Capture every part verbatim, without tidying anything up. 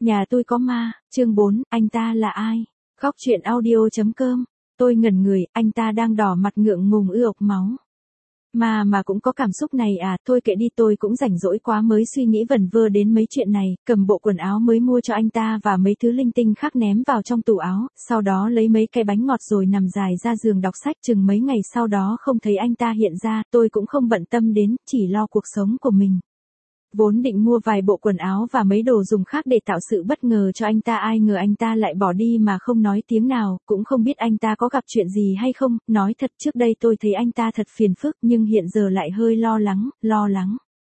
Nhà tôi có ma, chương bốn, anh ta là ai? Góc truyện audio.com. Tôi ngẩn người, anh ta đang đỏ mặt ngượng ngùng ư ộc máu. Mà mà cũng có cảm xúc này à, thôi kệ đi, tôi cũng rảnh rỗi quá mới suy nghĩ vẩn vơ đến mấy chuyện này, cầm bộ quần áo mới mua cho anh ta và mấy thứ linh tinh khác ném vào trong tủ áo, sau đó lấy mấy cái bánh ngọt rồi nằm dài ra giường đọc sách. Chừng mấy ngày sau đó không thấy anh ta hiện ra, tôi cũng không bận tâm đến, chỉ lo cuộc sống của mình. Vốn định mua vài bộ quần áo và mấy đồ dùng khác để tạo sự bất ngờ cho anh ta, ai ngờ anh ta lại bỏ đi mà không nói tiếng nào, cũng không biết anh ta có gặp chuyện gì hay không. Nói thật, trước đây tôi thấy anh ta thật phiền phức, nhưng hiện giờ lại hơi lo lắng, lo lắng.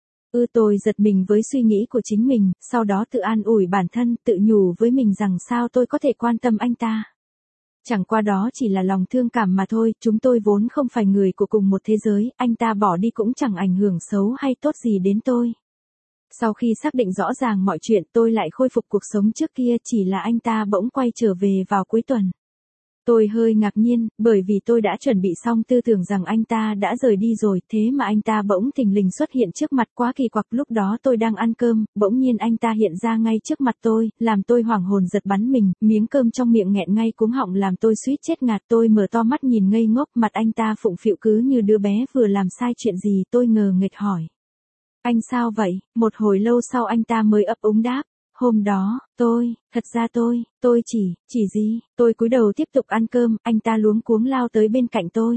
Ư tôi giật mình với suy nghĩ của chính mình, sau đó tự an ủi bản thân, tự nhủ với mình rằng sao tôi có thể quan tâm anh ta. Chẳng qua đó chỉ là lòng thương cảm mà thôi, chúng tôi vốn không phải người của cùng một thế giới, anh ta bỏ đi cũng chẳng ảnh hưởng xấu hay tốt gì đến tôi. Sau khi xác định rõ ràng mọi chuyện, tôi lại khôi phục cuộc sống trước kia, chỉ là anh ta bỗng quay trở về vào cuối tuần. Tôi hơi ngạc nhiên, bởi vì tôi đã chuẩn bị xong tư tưởng rằng anh ta đã rời đi rồi, thế mà anh ta bỗng thình lình xuất hiện trước mặt, quá kỳ quặc. Lúc đó tôi đang ăn cơm, bỗng nhiên anh ta hiện ra ngay trước mặt tôi, làm tôi hoảng hồn giật bắn mình, miếng cơm trong miệng nghẹn ngay cuống họng làm tôi suýt chết ngạt. Tôi mở to mắt nhìn ngây ngốc, mặt anh ta phụng phịu cứ như đứa bé vừa làm sai chuyện gì. Tôi ngờ nghệch hỏi: anh sao vậy? Một hồi lâu sau anh ta mới ấp úng đáp: hôm đó, tôi, thật ra tôi, tôi chỉ, chỉ gì? Tôi cúi đầu tiếp tục ăn cơm, anh ta luống cuống lao tới bên cạnh tôi.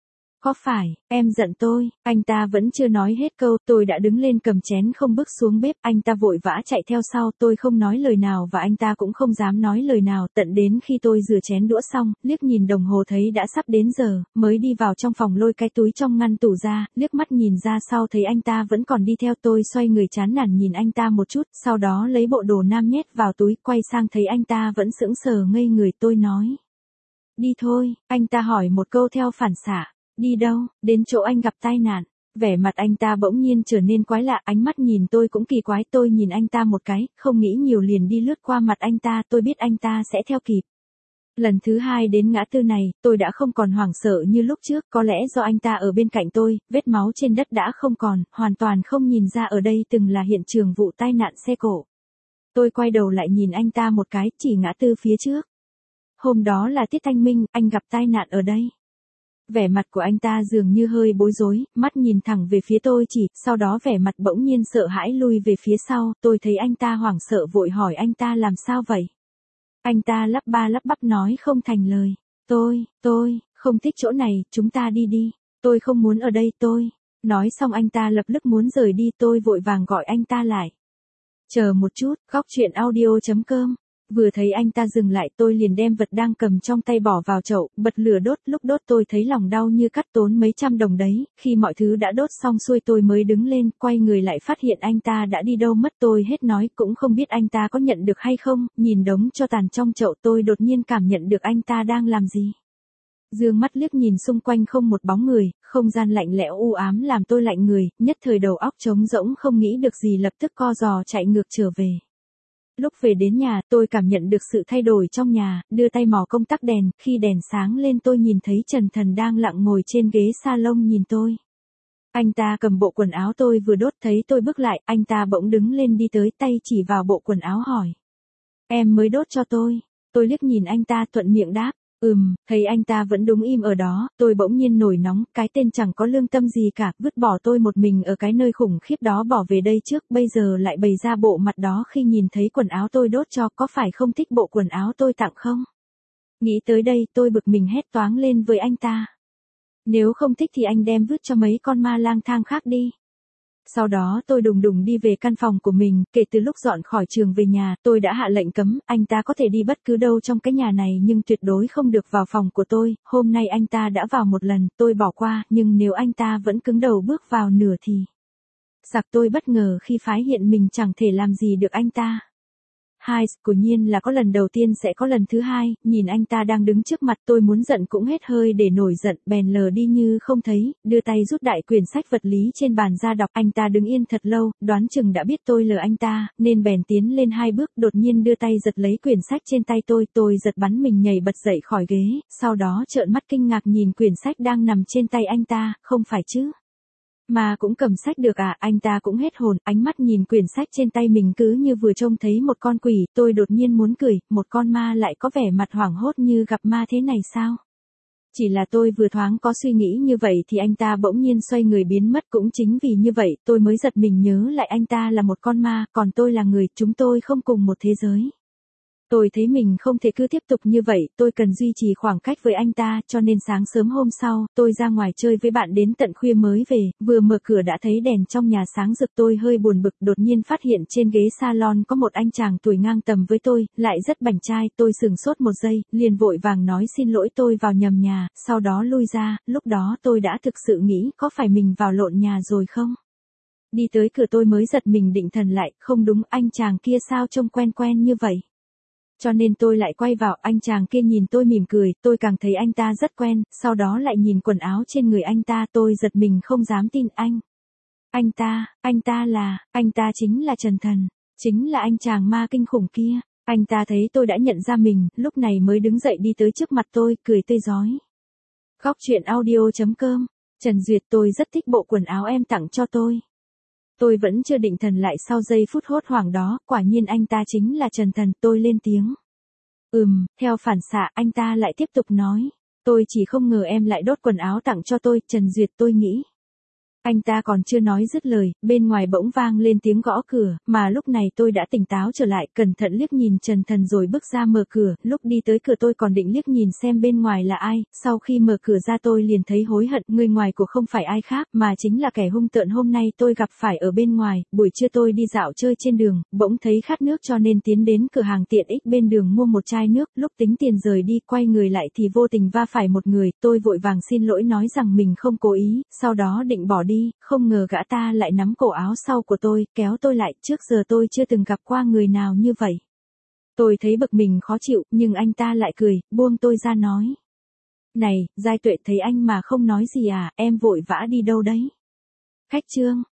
Có phải, em giận tôi? Anh ta vẫn chưa nói hết câu, tôi đã đứng lên cầm chén không bước xuống bếp, anh ta vội vã chạy theo sau, tôi không nói lời nào và anh ta cũng không dám nói lời nào, tận đến khi tôi rửa chén đũa xong, liếc nhìn đồng hồ thấy đã sắp đến giờ, mới đi vào trong phòng lôi cái túi trong ngăn tủ ra, liếc mắt nhìn ra sau thấy anh ta vẫn còn đi theo. Tôi xoay người chán nản nhìn anh ta một chút, sau đó lấy bộ đồ nam nhét vào túi, quay sang thấy anh ta vẫn sững sờ ngây người. Tôi nói: đi thôi. Anh ta hỏi một câu theo phản xạ: đi đâu? Đến chỗ anh gặp tai nạn. Vẻ mặt anh ta bỗng nhiên trở nên quái lạ, ánh mắt nhìn tôi cũng kỳ quái. Tôi nhìn anh ta một cái, không nghĩ nhiều liền đi lướt qua mặt anh ta, tôi biết anh ta sẽ theo kịp. Lần thứ hai đến ngã tư này, tôi đã không còn hoảng sợ như lúc trước, có lẽ do anh ta ở bên cạnh tôi, vết máu trên đất đã không còn, hoàn toàn không nhìn ra ở đây từng là hiện trường vụ tai nạn xe cộ. Tôi quay đầu lại nhìn anh ta một cái, chỉ ngã tư phía trước. Hôm đó là tiết thanh minh, anh gặp tai nạn ở đây. Vẻ mặt của anh ta dường như hơi bối rối, mắt nhìn thẳng về phía tôi chỉ, sau đó vẻ mặt bỗng nhiên sợ hãi lui về phía sau. Tôi thấy anh ta hoảng sợ vội hỏi anh ta làm sao vậy. Anh ta lắp ba lắp bắp nói không thành lời. Tôi, tôi, không thích chỗ này, chúng ta đi đi. Tôi không muốn ở đây tôi. Nói xong anh ta lập tức muốn rời đi, tôi vội vàng gọi anh ta lại. Chờ một chút, góc truyện audio.com. Vừa thấy anh ta dừng lại, tôi liền đem vật đang cầm trong tay bỏ vào chậu, bật lửa đốt. Lúc đốt tôi thấy lòng đau như cắt, tốn mấy trăm đồng đấy. Khi mọi thứ đã đốt xong xuôi tôi mới đứng lên, quay người lại phát hiện anh ta đã đi đâu mất. Tôi hết nói, cũng không biết anh ta có nhận được hay không. Nhìn đống tro tàn trong chậu, tôi đột nhiên cảm nhận được anh ta đang làm gì. Dương mắt liếc nhìn xung quanh không một bóng người, không gian lạnh lẽo u ám làm tôi lạnh người, nhất thời đầu óc trống rỗng không nghĩ được gì, lập tức co giò chạy ngược trở về. Lúc về đến nhà, tôi cảm nhận được sự thay đổi trong nhà, đưa tay mò công tắc đèn, khi đèn sáng lên tôi nhìn thấy Trần Thần đang lặng ngồi trên ghế salon nhìn tôi. Anh ta cầm bộ quần áo tôi vừa đốt, thấy tôi bước lại, anh ta bỗng đứng lên đi tới, tay chỉ vào bộ quần áo hỏi: em mới đốt cho tôi. Tôi liếc nhìn anh ta thuận miệng đáp: ừm. Thấy anh ta vẫn đứng im ở đó, tôi bỗng nhiên nổi nóng, cái tên chẳng có lương tâm gì cả, vứt bỏ tôi một mình ở cái nơi khủng khiếp đó bỏ về đây trước, bây giờ lại bày ra bộ mặt đó khi nhìn thấy quần áo tôi đốt cho, có phải không thích bộ quần áo tôi tặng không? Nghĩ tới đây tôi bực mình hét toáng lên với anh ta: nếu không thích thì anh đem vứt cho mấy con ma lang thang khác đi. Sau đó tôi đùng đùng đi về căn phòng của mình, kể từ lúc dọn khỏi trường về nhà, tôi đã hạ lệnh cấm, anh ta có thể đi bất cứ đâu trong cái nhà này nhưng tuyệt đối không được vào phòng của tôi. Hôm nay anh ta đã vào một lần, tôi bỏ qua, nhưng nếu anh ta vẫn cứng đầu bước vào nửa thì... Sặc tôi bất ngờ khi phái hiện mình chẳng thể làm gì được anh ta. Hai, quả nhiên là có lần đầu tiên sẽ có lần thứ hai, nhìn anh ta đang đứng trước mặt tôi muốn giận cũng hết hơi để nổi giận, bèn lờ đi như không thấy, đưa tay rút đại quyển sách vật lý trên bàn ra đọc. Anh ta đứng yên thật lâu, đoán chừng đã biết tôi lờ anh ta, nên bèn tiến lên hai bước, đột nhiên đưa tay giật lấy quyển sách trên tay tôi, tôi giật bắn mình nhảy bật dậy khỏi ghế, sau đó trợn mắt kinh ngạc nhìn quyển sách đang nằm trên tay anh ta, không phải chứ? Mà cũng cầm sách được à, anh ta cũng hết hồn, ánh mắt nhìn quyển sách trên tay mình cứ như vừa trông thấy một con quỷ, tôi đột nhiên muốn cười, một con ma lại có vẻ mặt hoảng hốt như gặp ma thế này sao? Chỉ là tôi vừa thoáng có suy nghĩ như vậy thì anh ta bỗng nhiên xoay người biến mất, cũng chính vì như vậy tôi mới giật mình nhớ lại anh ta là một con ma, còn tôi là người, chúng tôi không cùng một thế giới. Tôi thấy mình không thể cứ tiếp tục như vậy, tôi cần duy trì khoảng cách với anh ta, cho nên sáng sớm hôm sau, tôi ra ngoài chơi với bạn đến tận khuya mới về, vừa mở cửa đã thấy đèn trong nhà sáng rực, tôi hơi buồn bực, đột nhiên phát hiện trên ghế salon có một anh chàng tuổi ngang tầm với tôi, lại rất bảnh trai, tôi sừng sốt một giây, liền vội vàng nói xin lỗi, tôi vào nhầm nhà, sau đó lui ra, lúc đó tôi đã thực sự nghĩ có phải mình vào lộn nhà rồi không? Đi tới cửa tôi mới giật mình định thần lại, không đúng, anh chàng kia sao trông quen quen như vậy? Cho nên tôi lại quay vào, anh chàng kia nhìn tôi mỉm cười, tôi càng thấy anh ta rất quen, sau đó lại nhìn quần áo trên người anh ta, tôi giật mình không dám tin anh. Anh ta, anh ta là, anh ta chính là Trần Thần, chính là anh chàng ma kinh khủng kia. Anh ta thấy tôi đã nhận ra mình, lúc này mới đứng dậy đi tới trước mặt tôi, cười tươi rói. Góc truyện audio chấm com, Trần Duyệt, tôi rất thích bộ quần áo em tặng cho tôi. Tôi vẫn chưa định thần lại sau giây phút hốt hoảng đó, quả nhiên anh ta chính là Trần Thần, tôi lên tiếng. Ừm, theo phản xạ anh ta lại tiếp tục nói. Tôi chỉ không ngờ em lại đốt quần áo tặng cho tôi, Trần Duyệt, tôi nghĩ. Anh ta còn chưa nói dứt lời, bên ngoài bỗng vang lên tiếng gõ cửa, mà lúc này tôi đã tỉnh táo trở lại, cẩn thận liếc nhìn Trần Thần rồi bước ra mở cửa, lúc đi tới cửa tôi còn định liếc nhìn xem bên ngoài là ai, sau khi mở cửa ra tôi liền thấy hối hận, người ngoài của không phải ai khác, mà chính là kẻ hung tợn hôm nay tôi gặp phải ở bên ngoài, buổi trưa tôi đi dạo chơi trên đường, bỗng thấy khát nước cho nên tiến đến cửa hàng tiện ích bên đường mua một chai nước, lúc tính tiền rời đi, quay người lại thì vô tình va phải một người, tôi vội vàng xin lỗi nói rằng mình không cố ý, sau đó định bỏ đi. Đi, không ngờ gã ta lại nắm cổ áo sau của tôi, kéo tôi lại, trước giờ tôi chưa từng gặp qua người nào như vậy. Tôi thấy bực mình khó chịu, nhưng anh ta lại cười, buông tôi ra nói. Này, Giai Tuệ, thấy anh mà không nói gì à, em vội vã đi đâu đấy? Khách trương,